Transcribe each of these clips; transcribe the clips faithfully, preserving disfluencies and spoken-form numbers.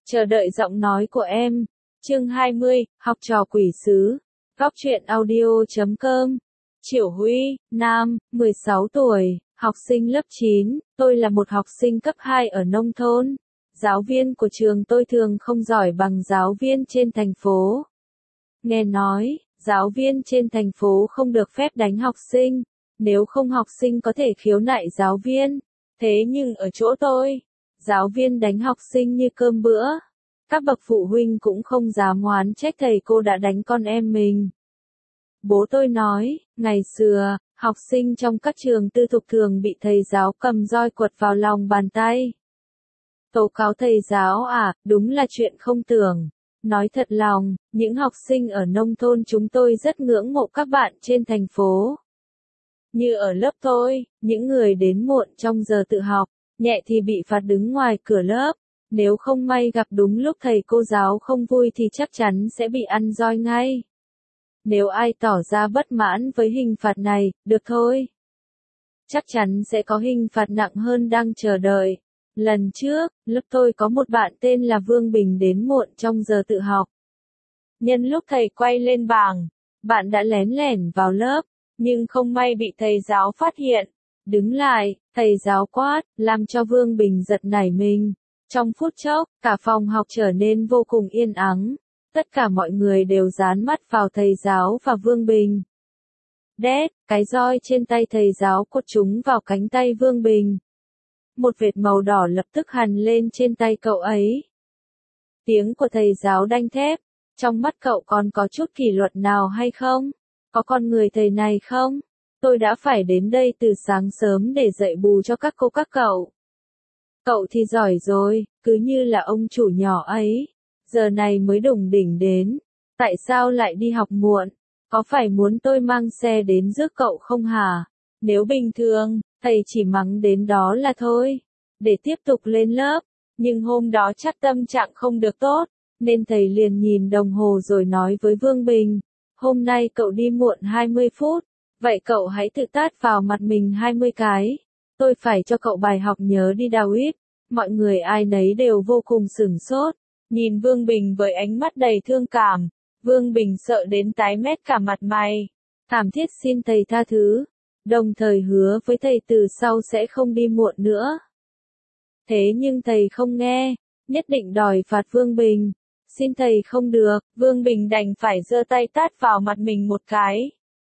Chờ đợi giọng nói của em. Chương hai mươi, học trò quỷ sứ. Góc truyện audio chấm com. Triệu Huy, nam, mười sáu tuổi, học sinh lớp chín, tôi là một học sinh cấp hai ở nông thôn. Giáo viên của trường tôi thường không giỏi bằng giáo viên trên thành phố. Nghe nói, giáo viên trên thành phố không được phép đánh học sinh, nếu không học sinh có thể khiếu nại giáo viên. Thế nhưng ở chỗ tôi, giáo viên đánh học sinh như cơm bữa. Các bậc phụ huynh cũng không dám oán trách thầy cô đã đánh con em mình. Bố tôi nói, ngày xưa, học sinh trong các trường tư thục thường bị thầy giáo cầm roi quật vào lòng bàn tay. Tố cáo thầy giáo à, đúng là chuyện không tưởng. Nói thật lòng, những học sinh ở nông thôn chúng tôi rất ngưỡng mộ các bạn trên thành phố. Như ở lớp tôi, những người đến muộn trong giờ tự học, nhẹ thì bị phạt đứng ngoài cửa lớp. Nếu không may gặp đúng lúc thầy cô giáo không vui thì chắc chắn sẽ bị ăn roi ngay. Nếu ai tỏ ra bất mãn với hình phạt này, được thôi. Chắc chắn sẽ có hình phạt nặng hơn đang chờ đợi. Lần trước, lớp tôi có một bạn tên là Vương Bình đến muộn trong giờ tự học. Nhân lúc thầy quay lên bảng, bạn đã lén lẻn vào lớp, nhưng không may bị thầy giáo phát hiện. Đứng lại, thầy giáo quát, làm cho Vương Bình giật nảy mình. Trong phút chốc, cả phòng học trở nên vô cùng yên ắng. Tất cả mọi người đều dán mắt vào thầy giáo và Vương Bình. Đét, cái roi trên tay thầy giáo quất trúng vào cánh tay Vương Bình. Một vệt màu đỏ lập tức hằn lên trên tay cậu ấy. Tiếng của thầy giáo đanh thép. Trong mắt cậu còn có chút kỷ luật nào hay không? Có con người thầy này không? Tôi đã phải đến đây từ sáng sớm để dạy bù cho các cô các cậu. Cậu thì giỏi rồi, cứ như là ông chủ nhỏ ấy. Giờ này mới đủng đỉnh đến. Tại sao lại đi học muộn? Có phải muốn tôi mang xe đến rước cậu không hả? Nếu bình thường, thầy chỉ mắng đến đó là thôi. Để tiếp tục lên lớp. Nhưng hôm đó chắc tâm trạng không được tốt. Nên thầy liền nhìn đồng hồ rồi nói với Vương Bình. Hôm nay cậu đi muộn hai mươi phút. Vậy cậu hãy tự tát vào mặt mình hai mươi cái. Tôi phải cho cậu bài học nhớ đi David. Mọi người ai nấy đều vô cùng sửng sốt. Nhìn Vương Bình với ánh mắt đầy thương cảm. Vương Bình sợ đến tái mét cả mặt mày. Thảm thiết xin thầy tha thứ. Đồng thời hứa với thầy từ sau sẽ không đi muộn nữa. Thế nhưng thầy không nghe. Nhất định đòi phạt Vương Bình. Xin thầy không được. Vương Bình đành phải giơ tay tát vào mặt mình một cái.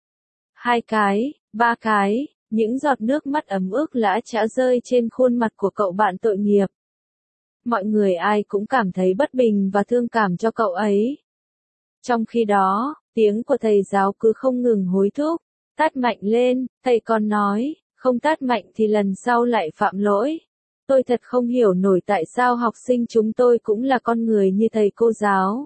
Hai cái, ba cái. Những giọt nước mắt ấm ức lã chã rơi trên khuôn mặt của cậu bạn tội nghiệp. Mọi người ai cũng cảm thấy bất bình và thương cảm cho cậu ấy. Trong khi đó, tiếng của thầy giáo cứ không ngừng hối thúc. Tát mạnh lên, thầy còn nói, không tát mạnh thì lần sau lại phạm lỗi. Tôi thật không hiểu nổi tại sao học sinh chúng tôi cũng là con người như thầy cô giáo.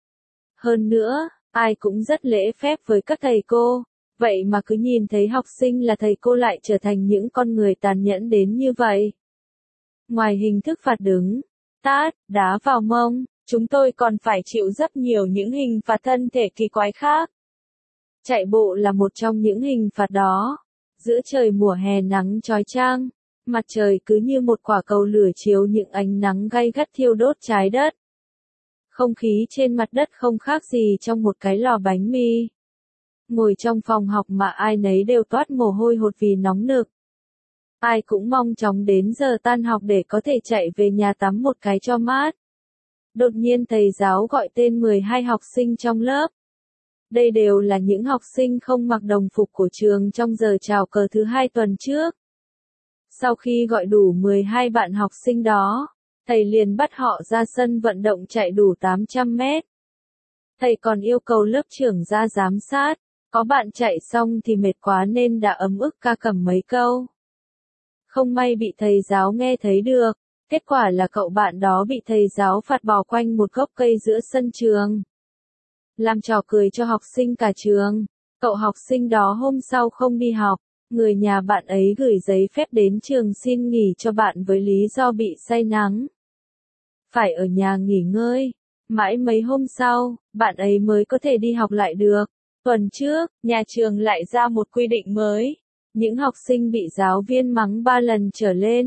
Hơn nữa, ai cũng rất lễ phép với các thầy cô. Vậy mà cứ nhìn thấy học sinh là thầy cô lại trở thành những con người tàn nhẫn đến như vậy. Ngoài hình thức phạt đứng, tát, đá vào mông, chúng tôi còn phải chịu rất nhiều những hình phạt thân thể kỳ quái khác. Chạy bộ là một trong những hình phạt đó. Giữa trời mùa hè nắng chói chang, mặt trời cứ như một quả cầu lửa chiếu những ánh nắng gay gắt thiêu đốt trái đất. Không khí trên mặt đất không khác gì trong một cái lò bánh mì. Ngồi trong phòng học mà ai nấy đều toát mồ hôi hột vì nóng nực. Ai cũng mong chóng đến giờ tan học để có thể chạy về nhà tắm một cái cho mát. Đột nhiên thầy giáo gọi tên mười hai học sinh trong lớp. Đây đều là những học sinh không mặc đồng phục của trường trong giờ chào cờ thứ hai tuần trước. Sau khi gọi đủ mười hai bạn học sinh đó, thầy liền bắt họ ra sân vận động chạy đủ tám trăm mét. Thầy còn yêu cầu lớp trưởng ra giám sát. Có bạn chạy xong thì mệt quá nên đã ấm ức ca cầm mấy câu. Không may bị thầy giáo nghe thấy được. Kết quả là cậu bạn đó bị thầy giáo phạt bò quanh một gốc cây giữa sân trường. Làm trò cười cho học sinh cả trường. Cậu học sinh đó hôm sau không đi học. Người nhà bạn ấy gửi giấy phép đến trường xin nghỉ cho bạn với lý do bị say nắng. Phải ở nhà nghỉ ngơi. Mãi mấy hôm sau, bạn ấy mới có thể đi học lại được. Tuần trước, nhà trường lại ra một quy định mới. Những học sinh bị giáo viên mắng ba lần trở lên,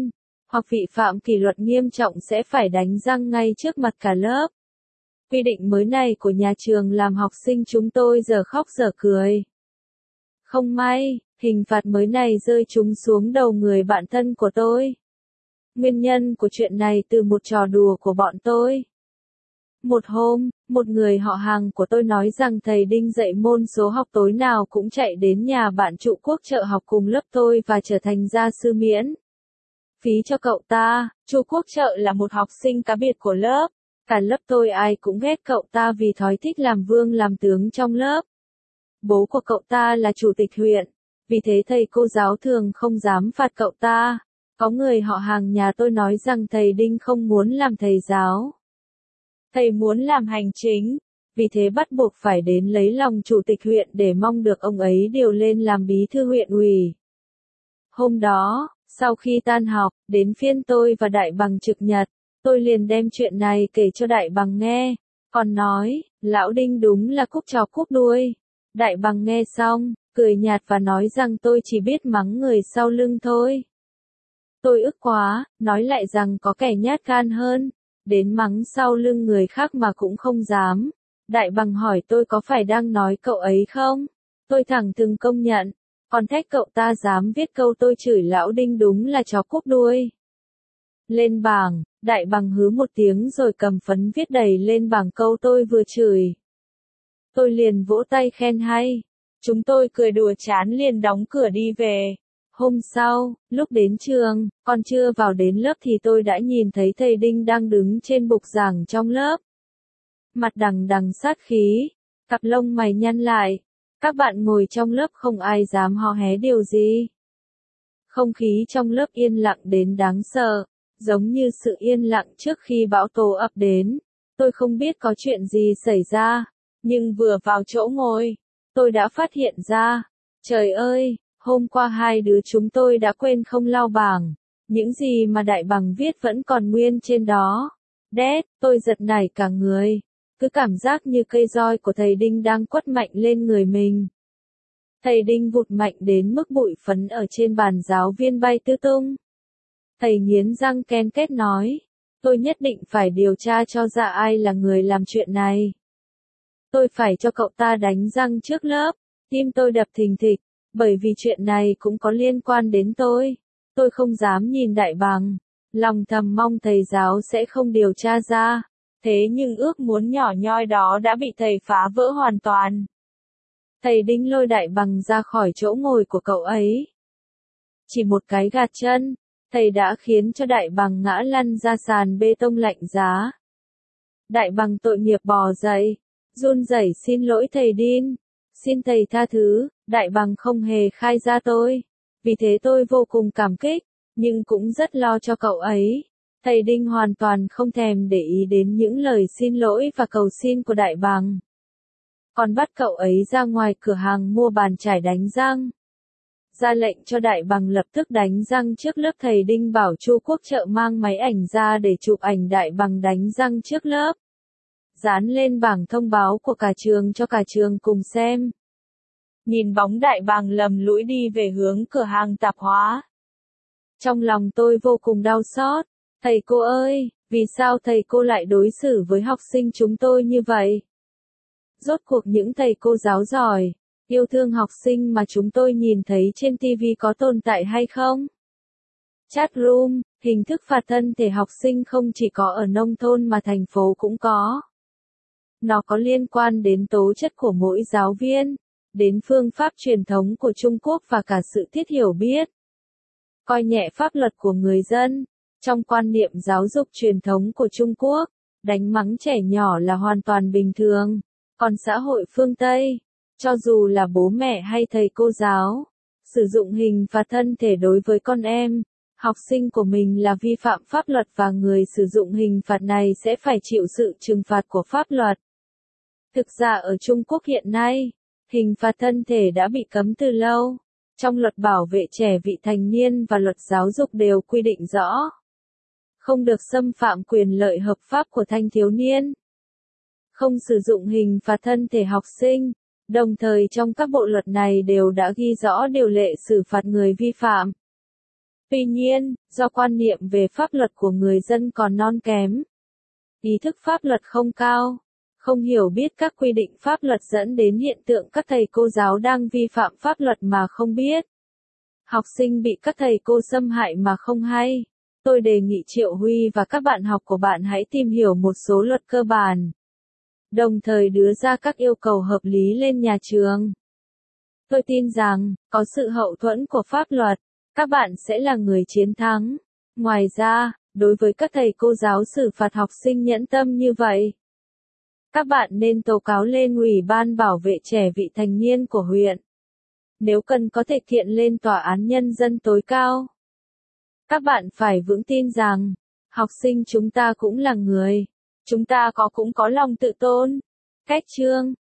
hoặc vi phạm kỷ luật nghiêm trọng sẽ phải đánh răng ngay trước mặt cả lớp. Quy định mới này của nhà trường làm học sinh chúng tôi giờ khóc giờ cười. Không may, hình phạt mới này rơi trúng xuống đầu người bạn thân của tôi. Nguyên nhân của chuyện này từ một trò đùa của bọn tôi. Một hôm, một người họ hàng của tôi nói rằng thầy Đinh dạy môn số học tối nào cũng chạy đến nhà bạn trụ Quốc Trợ học cùng lớp tôi và trở thành gia sư miễn phí cho cậu ta. Chu Quốc Trợ là một học sinh cá biệt của lớp. Cả lớp tôi ai cũng ghét cậu ta vì thói thích làm vương làm tướng trong lớp. Bố của cậu ta là chủ tịch huyện, vì thế thầy cô giáo thường không dám phạt cậu ta. Có người họ hàng nhà tôi nói rằng thầy Đinh không muốn làm thầy giáo. Thầy muốn làm hành chính, vì thế bắt buộc phải đến lấy lòng chủ tịch huyện để mong được ông ấy điều lên làm bí thư huyện ủy. Hôm đó, sau khi tan học, đến phiên tôi và Đại Bằng trực nhật, tôi liền đem chuyện này kể cho Đại Bằng nghe, còn nói, lão Đinh đúng là cúc trò cúc đuôi. Đại Bằng nghe xong, cười nhạt và nói rằng tôi chỉ biết mắng người sau lưng thôi. Tôi ức quá, nói lại rằng có kẻ nhát gan hơn, đến mắng sau lưng người khác mà cũng không dám. Đại Bằng hỏi tôi có phải đang nói cậu ấy không? Tôi thẳng thừng công nhận, còn thách cậu ta dám viết câu tôi chửi lão Đinh đúng là chó cúp đuôi. Lên bảng, Đại Bằng hứ một tiếng rồi cầm phấn viết đầy lên bảng câu tôi vừa chửi. Tôi liền vỗ tay khen hay. Chúng tôi cười đùa chán liền đóng cửa đi về. Hôm sau, lúc đến trường, còn chưa vào đến lớp thì tôi đã nhìn thấy thầy Đinh đang đứng trên bục giảng trong lớp. Mặt đằng đằng sát khí, cặp lông mày nhăn lại. Các bạn ngồi trong lớp không ai dám hò hé điều gì. Không khí trong lớp yên lặng đến đáng sợ, giống như sự yên lặng trước khi bão tố ập đến. Tôi không biết có chuyện gì xảy ra, nhưng vừa vào chỗ ngồi, tôi đã phát hiện ra. Trời ơi, hôm qua hai đứa chúng tôi đã quên không lau bảng. Những gì mà Đại Bằng viết vẫn còn nguyên trên đó. Đét, tôi giật nảy cả người. Cứ cảm giác như cây roi của thầy Đinh đang quất mạnh lên người mình. Thầy Đinh vụt mạnh đến mức bụi phấn ở trên bàn giáo viên bay tứ tung. Thầy nghiến răng ken két nói, tôi nhất định phải điều tra cho ra ai là người làm chuyện này. Tôi phải cho cậu ta đánh răng trước lớp. Tim tôi đập thình thịch, bởi vì chuyện này cũng có liên quan đến tôi. Tôi không dám nhìn Đại Bằng, lòng thầm mong thầy giáo sẽ không điều tra ra. Thế nhưng ước muốn nhỏ nhoi đó đã bị thầy phá vỡ hoàn toàn. Thầy Đinh lôi Đại Bằng ra khỏi chỗ ngồi của cậu ấy. Chỉ một cái gạt chân, thầy đã khiến cho Đại Bằng ngã lăn ra sàn bê tông lạnh giá. Đại Bằng tội nghiệp bò dậy, run rẩy xin lỗi thầy Đinh. Xin thầy tha thứ, Đại Bằng không hề khai ra tôi. Vì thế tôi vô cùng cảm kích, nhưng cũng rất lo cho cậu ấy. Thầy Đinh hoàn toàn không thèm để ý đến những lời xin lỗi và cầu xin của Đại Bằng. Còn bắt cậu ấy ra ngoài cửa hàng mua bàn chải đánh răng. Ra lệnh cho Đại Bằng lập tức đánh răng trước lớp. Thầy Đinh bảo Chu Quốc Trợ mang máy ảnh ra để chụp ảnh Đại Bằng đánh răng trước lớp. Dán lên bảng thông báo của cả trường cho cả trường cùng xem. Nhìn bóng Đại Bằng lầm lũi đi về hướng cửa hàng tạp hóa. Trong lòng tôi vô cùng đau xót. Thầy cô ơi, vì sao thầy cô lại đối xử với học sinh chúng tôi như vậy? Rốt cuộc những thầy cô giáo giỏi, yêu thương học sinh mà chúng tôi nhìn thấy trên ti vi có tồn tại hay không? Chat room, hình thức phạt thân thể học sinh không chỉ có ở nông thôn mà thành phố cũng có. Nó có liên quan đến tố chất của mỗi giáo viên, đến phương pháp truyền thống của Trung Quốc và cả sự thiết hiểu biết, coi nhẹ pháp luật của người dân. Trong quan niệm giáo dục truyền thống của Trung Quốc, đánh mắng trẻ nhỏ là hoàn toàn bình thường. Còn xã hội phương Tây, cho dù là bố mẹ hay thầy cô giáo, sử dụng hình phạt thân thể đối với con em, học sinh của mình là vi phạm pháp luật và người sử dụng hình phạt này sẽ phải chịu sự trừng phạt của pháp luật. Thực ra ở Trung Quốc hiện nay, hình phạt thân thể đã bị cấm từ lâu. Trong luật bảo vệ trẻ vị thành niên và luật giáo dục đều quy định rõ. Không được xâm phạm quyền lợi hợp pháp của thanh thiếu niên. Không sử dụng hình phạt thân thể học sinh. Đồng thời trong các bộ luật này đều đã ghi rõ điều lệ xử phạt người vi phạm. Tuy nhiên, do quan niệm về pháp luật của người dân còn non kém, ý thức pháp luật không cao, không hiểu biết các quy định pháp luật dẫn đến hiện tượng các thầy cô giáo đang vi phạm pháp luật mà không biết. Học sinh bị các thầy cô xâm hại mà không hay. Tôi đề nghị Triệu Huy và các bạn học của bạn hãy tìm hiểu một số luật cơ bản, đồng thời đưa ra các yêu cầu hợp lý lên nhà trường. Tôi tin rằng, có sự hậu thuẫn của pháp luật, các bạn sẽ là người chiến thắng. Ngoài ra, đối với các thầy cô giáo xử phạt học sinh nhẫn tâm như vậy, các bạn nên tố cáo lên Ủy ban bảo vệ trẻ vị thành niên của huyện. Nếu cần có thể kiện lên Tòa án Nhân dân tối cao. Các bạn phải vững tin rằng, học sinh chúng ta cũng là người. Chúng ta có cũng có lòng tự tôn. Cách chương